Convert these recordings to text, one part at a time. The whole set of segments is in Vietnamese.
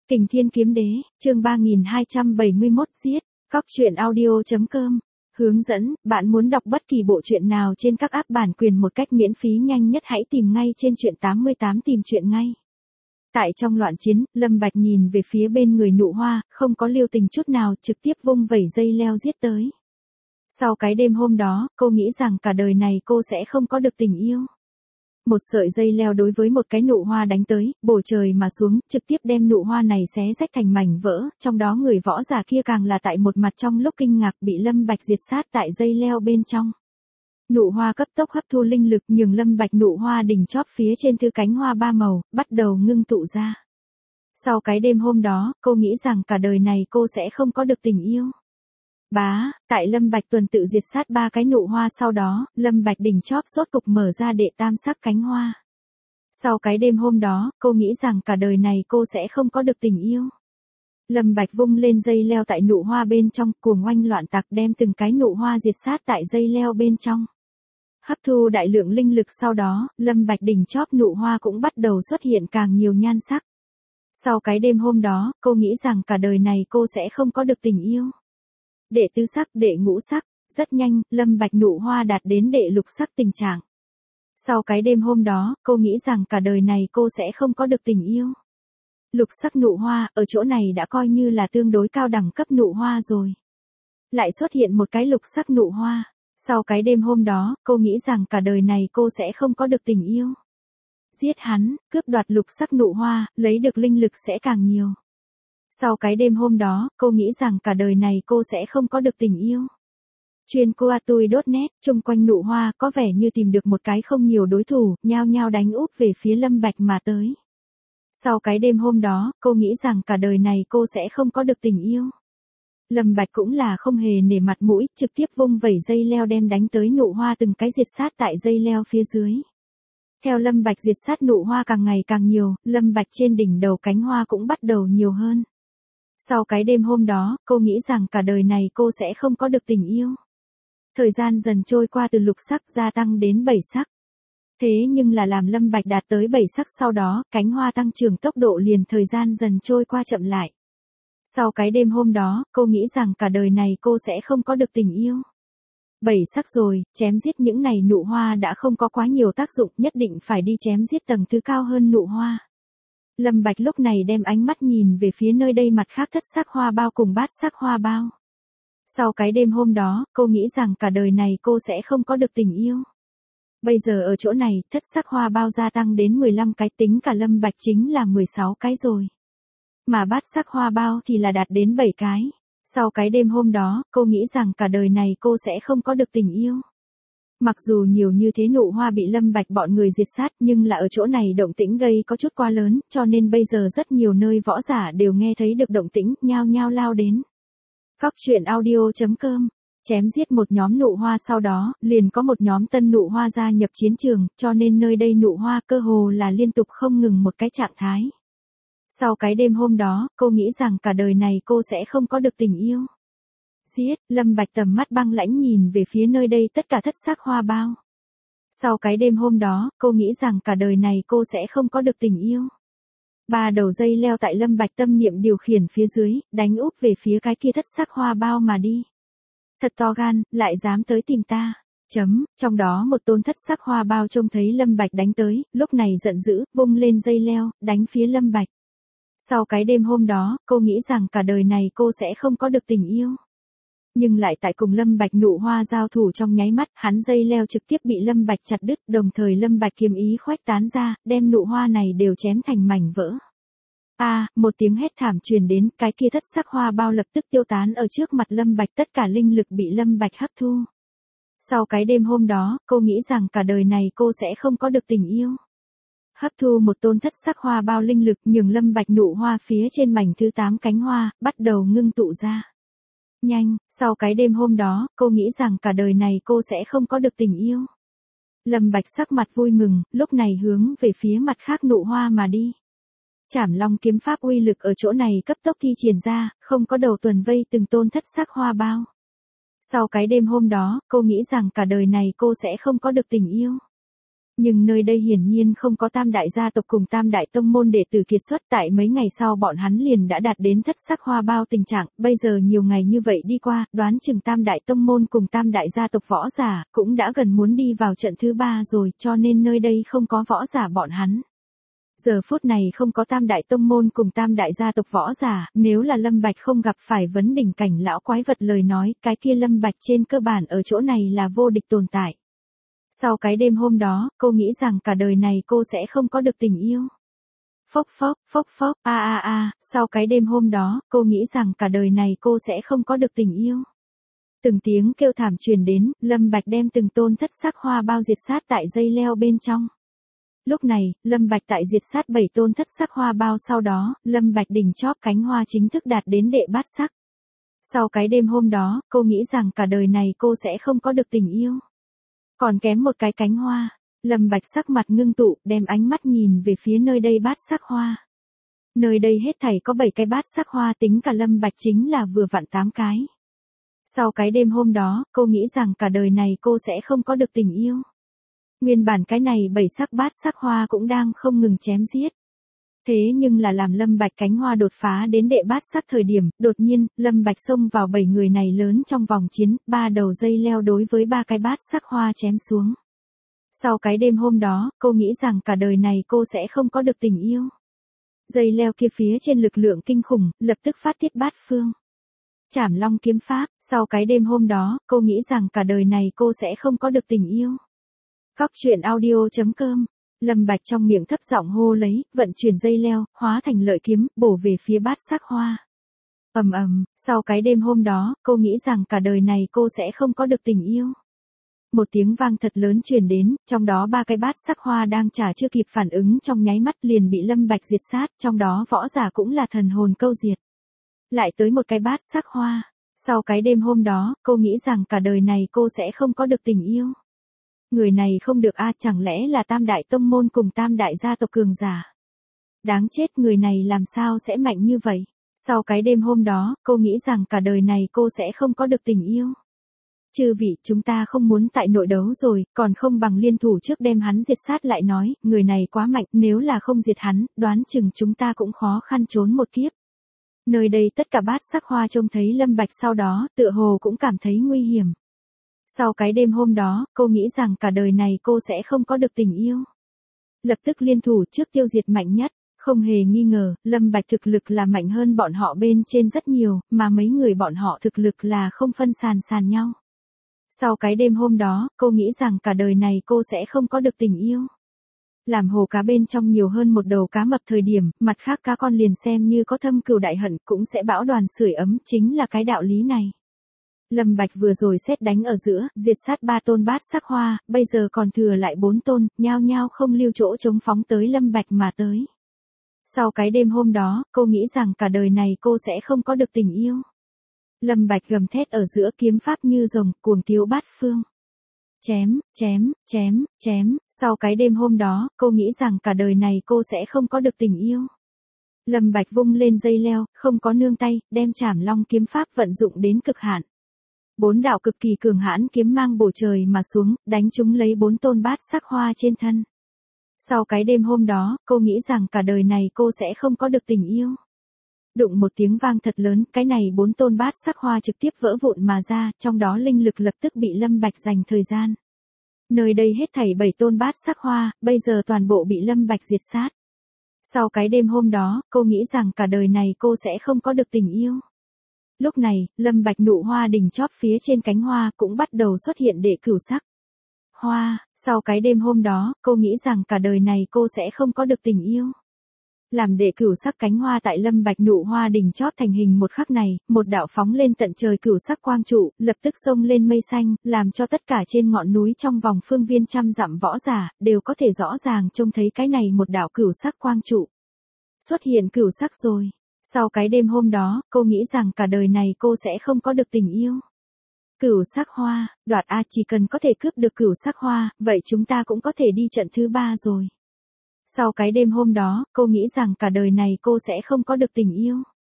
Kình Thiên Kiếm Đế, chương 3271 giết, Cóc truyện audio.com. Hướng dẫn, bạn muốn đọc bất kỳ bộ truyện nào trên các app bản quyền một cách miễn phí nhanh nhất hãy tìm ngay trên truyện 88 tìm truyện ngay. Tại trong loạn chiến, Lâm Bạch nhìn về phía bên người Nụ Hoa, không có lưu tình chút nào, trực tiếp vung vẩy dây leo giết tới. Sau cái đêm hôm đó, cô nghĩ rằng cả đời này cô sẽ không có được tình yêu. Một sợi dây leo đối với một cái nụ hoa đánh tới, bổ trời mà xuống, trực tiếp đem nụ hoa này xé rách thành mảnh vỡ, trong đó người võ giả kia càng là tại một mặt trong lúc kinh ngạc bị Lâm Bạch diệt sát tại dây leo bên trong. Nụ hoa cấp tốc hấp thu linh lực nhường Lâm Bạch nụ hoa đỉnh chóp phía trên thư cánh hoa ba màu, bắt đầu ngưng tụ ra. Sau cái đêm hôm đó, cô nghĩ rằng cả đời này cô sẽ không có được tình yêu. Tại Lâm Bạch tuần tự diệt sát ba cái nụ hoa sau đó, Lâm Bạch đỉnh chóp rốt cục mở ra đệ tam sắc cánh hoa. Sau cái đêm hôm đó, cô nghĩ rằng cả đời này cô sẽ không có được tình yêu. Lâm Bạch vung lên dây leo tại nụ hoa bên trong, cuồng oanh loạn tạc đem từng cái nụ hoa diệt sát tại dây leo bên trong. Hấp thu đại lượng linh lực sau đó, Lâm Bạch đỉnh chóp nụ hoa cũng bắt đầu xuất hiện càng nhiều nhan sắc. Sau cái đêm hôm đó, cô nghĩ rằng cả đời này cô sẽ không có được tình yêu. Đệ tứ sắc, đệ ngũ sắc, rất nhanh, Lâm Bạch nụ hoa đạt đến đệ lục sắc tình trạng. Sau cái đêm hôm đó, cô nghĩ rằng cả đời này cô sẽ không có được tình yêu. Lục sắc nụ hoa, ở chỗ này đã coi như là tương đối cao đẳng cấp nụ hoa rồi. Lại xuất hiện một cái lục sắc nụ hoa. Sau cái đêm hôm đó, cô nghĩ rằng cả đời này cô sẽ không có được tình yêu. Giết hắn, cướp đoạt lục sắc nụ hoa, lấy được linh lực sẽ càng nhiều. Sau cái đêm hôm đó, cô nghĩ rằng cả đời này cô sẽ không có được tình yêu. Chuyên Coatui.net, chung quanh nụ hoa có vẻ như tìm được một cái không nhiều đối thủ, nhao nhao đánh úp về phía Lâm Bạch mà tới. Sau cái đêm hôm đó, cô nghĩ rằng cả đời này cô sẽ không có được tình yêu. Lâm Bạch cũng là không hề nể mặt mũi, trực tiếp vung vẩy dây leo đem đánh tới nụ hoa từng cái diệt sát tại dây leo phía dưới. Theo Lâm Bạch diệt sát nụ hoa càng ngày càng nhiều, Lâm Bạch trên đỉnh đầu cánh hoa cũng bắt đầu nhiều hơn. Sau cái đêm hôm đó, cô nghĩ rằng cả đời này cô sẽ không có được tình yêu. Thời gian dần trôi qua từ lục sắc gia tăng đến 7 sắc. Thế nhưng là làm Lâm Bạch đạt tới 7 sắc sau đó, cánh hoa tăng trưởng tốc độ liền thời gian dần trôi qua chậm lại. Sau cái đêm hôm đó, cô nghĩ rằng cả đời này cô sẽ không có được tình yêu. 7 sắc rồi, chém giết những này nụ hoa đã không có quá nhiều tác dụng, nhất định phải đi chém giết tầng thứ cao hơn nụ hoa. Lâm Bạch lúc này đem ánh mắt nhìn về phía nơi đây mặt khác thất sắc hoa bao cùng bát sắc hoa bao. Sau cái đêm hôm đó, cô nghĩ rằng cả đời này cô sẽ không có được tình yêu. Bây giờ ở chỗ này, thất sắc hoa bao gia tăng đến 15 cái, tính cả Lâm Bạch chính là 16 cái rồi. Mà bát sắc hoa bao thì là đạt đến 7 cái. Sau cái đêm hôm đó, cô nghĩ rằng cả đời này cô sẽ không có được tình yêu. Mặc dù nhiều như thế nụ hoa bị Lâm Bạch bọn người diệt sát nhưng là ở chỗ này động tĩnh gây có chút quá lớn, cho nên bây giờ rất nhiều nơi võ giả đều nghe thấy được động tĩnh, nhao nhao lao đến. Cóc truyện audio.com. Chém giết một nhóm nụ hoa sau đó, liền có một nhóm tân nụ hoa gia nhập chiến trường, cho nên nơi đây nụ hoa cơ hồ là liên tục không ngừng một cái trạng thái. Sau cái đêm hôm đó, cô nghĩ rằng cả đời này cô sẽ không có được tình yêu. Giết, Lâm Bạch tầm mắt băng lãnh nhìn về phía nơi đây tất cả thất sắc hoa bao. Sau cái đêm hôm đó, cô nghĩ rằng cả đời này cô sẽ không có được tình yêu. 3 đầu dây leo tại Lâm Bạch tâm niệm điều khiển phía dưới, đánh úp về phía cái kia thất sắc hoa bao mà đi. Thật to gan, lại dám tới tìm ta. Trong đó một tôn thất sắc hoa bao trông thấy Lâm Bạch đánh tới, lúc này giận dữ, vung lên dây leo, đánh phía Lâm Bạch. Sau cái đêm hôm đó, cô nghĩ rằng cả đời này cô sẽ không có được tình yêu. Nhưng lại tại cùng Lâm Bạch nụ hoa giao thủ trong nháy mắt, hắn dây leo trực tiếp bị Lâm Bạch chặt đứt, đồng thời Lâm Bạch kiếm ý khuếch tán ra, đem nụ hoa này đều chém thành mảnh vỡ. Một tiếng hét thảm truyền đến, cái kia thất sắc hoa bao lập tức tiêu tán ở trước mặt Lâm Bạch, tất cả linh lực bị Lâm Bạch hấp thu. Sau cái đêm hôm đó, cô nghĩ rằng cả đời này cô sẽ không có được tình yêu. Hấp thu một tôn thất sắc hoa bao linh lực nhường Lâm Bạch nụ hoa phía trên mảnh thứ 8 cánh hoa, bắt đầu ngưng tụ ra. Nhanh, sau cái đêm hôm đó, cô nghĩ rằng cả đời này cô sẽ không có được tình yêu. Lâm Bạch sắc mặt vui mừng, lúc này hướng về phía mặt khác nụ hoa mà đi. Trảm Long kiếm pháp uy lực ở chỗ này cấp tốc thi triển ra, không có đầu tuần vây từng tôn thất sắc hoa bao. Sau cái đêm hôm đó, cô nghĩ rằng cả đời này cô sẽ không có được tình yêu. Nhưng nơi đây hiển nhiên không có tam đại gia tộc cùng tam đại tông môn đệ tử kiệt xuất, tại mấy ngày sau bọn hắn liền đã đạt đến thất sắc hoa bao tình trạng, bây giờ nhiều ngày như vậy đi qua, đoán chừng tam đại tông môn cùng tam đại gia tộc võ giả, cũng đã gần muốn đi vào trận thứ 3 rồi, cho nên nơi đây không có võ giả bọn hắn. Giờ phút này không có tam đại tông môn cùng tam đại gia tộc võ giả, nếu là Lâm Bạch không gặp phải vấn đỉnh cảnh lão quái vật lời nói, cái kia Lâm Bạch trên cơ bản ở chỗ này là vô địch tồn tại. Sau cái đêm hôm đó, cô nghĩ rằng cả đời này cô sẽ không có được tình yêu. Phốc phốc, sau cái đêm hôm đó, cô nghĩ rằng cả đời này cô sẽ không có được tình yêu. Từng tiếng kêu thảm truyền đến, Lâm Bạch đem từng tôn thất sắc hoa bao diệt sát tại dây leo bên trong. Lúc này, Lâm Bạch tại diệt sát 7 tôn thất sắc hoa bao sau đó, Lâm Bạch đỉnh chóp cánh hoa chính thức đạt đến đệ bát sắc. Sau cái đêm hôm đó, cô nghĩ rằng cả đời này cô sẽ không có được tình yêu. Còn kém một cái cánh hoa, Lâm Bạch sắc mặt ngưng tụ, đem ánh mắt nhìn về phía nơi đây bát sắc hoa. Nơi đây hết thảy có 7 cái bát sắc hoa, tính cả Lâm Bạch chính là vừa vặn 8 cái. Sau cái đêm hôm đó, cô nghĩ rằng cả đời này cô sẽ không có được tình yêu. Nguyên bản cái này 7 sắc bát sắc hoa cũng đang không ngừng chém giết. Thế nhưng là làm Lâm Bạch cánh hoa đột phá đến đệ bát sắc thời điểm, đột nhiên, Lâm Bạch xông vào 7 người này lớn trong vòng chiến, 3 đầu dây leo đối với 3 cái bát sắc hoa chém xuống. Sau cái đêm hôm đó, cô nghĩ rằng cả đời này cô sẽ không có được tình yêu. Dây leo kia phía trên lực lượng kinh khủng, lập tức phát tiết bát phương. Trảm Long kiếm pháp, sau cái đêm hôm đó, cô nghĩ rằng cả đời này cô sẽ không có được tình yêu. Cóc truyện audio.com. Lâm Bạch trong miệng thấp giọng hô lấy, vận chuyển dây leo, hóa thành lợi kiếm, bổ về phía bát sắc hoa. Sau cái đêm hôm đó, cô nghĩ rằng cả đời này cô sẽ không có được tình yêu. Một tiếng vang thật lớn truyền đến, trong đó 3 cái bát sắc hoa đang chả chưa kịp phản ứng trong nháy mắt liền bị Lâm Bạch diệt sát, trong đó võ giả cũng là thần hồn câu diệt. Lại tới một cái bát sắc hoa. Sau cái đêm hôm đó, cô nghĩ rằng cả đời này cô sẽ không có được tình yêu. Người này không được chẳng lẽ là tam đại tông môn cùng tam đại gia tộc cường giả. Đáng chết, người này làm sao sẽ mạnh như vậy. Sau cái đêm hôm đó, cô nghĩ rằng cả đời này cô sẽ không có được tình yêu. Chư vị, chúng ta không muốn tại nội đấu rồi, còn không bằng liên thủ trước đem hắn diệt sát lại nói, người này quá mạnh, nếu là không diệt hắn, đoán chừng chúng ta cũng khó khăn trốn một kiếp. Nơi đây tất cả bát sắc hoa trông thấy Lâm Bạch sau đó, tựa hồ cũng cảm thấy nguy hiểm. Sau cái đêm hôm đó, cô nghĩ rằng cả đời này cô sẽ không có được tình yêu. Lập tức liên thủ trước tiêu diệt mạnh nhất, không hề nghi ngờ, Lâm Bạch thực lực là mạnh hơn bọn họ bên trên rất nhiều, mà mấy người bọn họ thực lực là không phân sàn nhau. Sau cái đêm hôm đó, cô nghĩ rằng cả đời này cô sẽ không có được tình yêu. Làm hồ cá bên trong nhiều hơn một đầu cá mập thời điểm, mặt khác cá con liền xem như có thâm cừu đại hận cũng sẽ bão đoàn sưởi ấm, chính là cái đạo lý này. Lâm Bạch vừa rồi sét đánh ở giữa, diệt sát 3 tôn bát sắc hoa, bây giờ còn thừa lại 4 tôn, nhao nhao không lưu chỗ chống phóng tới Lâm Bạch mà tới. Sau cái đêm hôm đó, cô nghĩ rằng cả đời này cô sẽ không có được tình yêu. Lâm Bạch gầm thét ở giữa, kiếm pháp như rồng, cuồng tiếu bát phương. Chém, sau cái đêm hôm đó, cô nghĩ rằng cả đời này cô sẽ không có được tình yêu. Lâm Bạch vung lên dây leo, không có nương tay, đem Trảm Long kiếm pháp vận dụng đến cực hạn. 4 đạo cực kỳ cường hãn kiếm mang bổ trời mà xuống, đánh trúng lấy 4 tôn bát sắc hoa trên thân. Sau cái đêm hôm đó, cô nghĩ rằng cả đời này cô sẽ không có được tình yêu. Đụng một tiếng vang thật lớn, cái này 4 tôn bát sắc hoa trực tiếp vỡ vụn mà ra, trong đó linh lực lập tức bị Lâm Bạch giành thời gian. Nơi đây hết thảy 7 tôn bát sắc hoa, bây giờ toàn bộ bị Lâm Bạch diệt sát. Sau cái đêm hôm đó, cô nghĩ rằng cả đời này cô sẽ không có được tình yêu. Lúc này, Lâm Bạch nụ hoa đỉnh chóp phía trên cánh hoa cũng bắt đầu xuất hiện đệ cửu sắc. Hoa, sau cái đêm hôm đó, cô nghĩ rằng cả đời này cô sẽ không có được tình yêu. Làm đệ cửu sắc cánh hoa tại Lâm Bạch nụ hoa đỉnh chóp thành hình một khắc này, một đạo phóng lên tận trời cửu sắc quang trụ, lập tức xông lên mây xanh, làm cho tất cả trên ngọn núi trong vòng phương viên trăm dặm võ giả, đều có thể rõ ràng trông thấy cái này một đạo cửu sắc quang trụ. Xuất hiện cửu sắc rồi. Sau cái đêm hôm đó, cô nghĩ rằng cả đời này cô sẽ không có được tình yêu. Cửu sắc hoa, đoạt chỉ cần có thể cướp được cửu sắc hoa, vậy chúng ta cũng có thể đi trận thứ 3 rồi. Sau cái đêm hôm đó, cô nghĩ rằng cả đời này cô sẽ không có được tình yêu.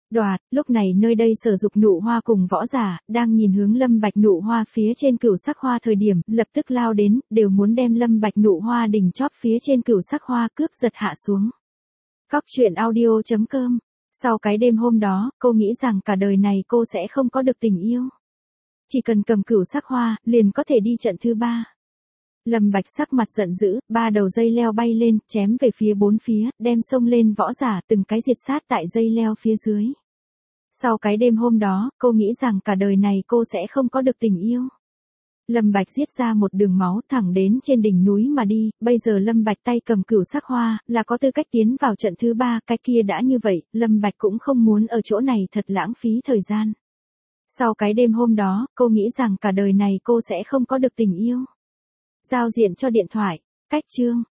Đoạt, lúc này nơi đây Sở Dục Nụ Hoa cùng võ giả, đang nhìn hướng Lâm Bạch Nụ Hoa phía trên cửu sắc hoa thời điểm, lập tức lao đến, đều muốn đem Lâm Bạch Nụ Hoa đỉnh chóp phía trên cửu sắc hoa cướp giật hạ xuống. Cóc truyện audio.com. Sau cái đêm hôm đó, cô nghĩ rằng cả đời này cô sẽ không có được tình yêu. Chỉ cần cầm cửu sắc hoa, liền có thể đi trận thứ 3. Lâm Bạch sắc mặt giận dữ, 3 đầu dây leo bay lên, chém về phía 4 phía, đem xông lên võ giả từng cái diệt sát tại dây leo phía dưới. Sau cái đêm hôm đó, cô nghĩ rằng cả đời này cô sẽ không có được tình yêu. Lâm Bạch giết ra một đường máu thẳng đến trên đỉnh núi mà đi, bây giờ Lâm Bạch tay cầm cửu sắc hoa, là có tư cách tiến vào trận thứ 3, cái kia đã như vậy, Lâm Bạch cũng không muốn ở chỗ này thật lãng phí thời gian. Sau cái đêm hôm đó, cô nghĩ rằng cả đời này cô sẽ không có được tình yêu. Giao diện cho điện thoại, cách chương.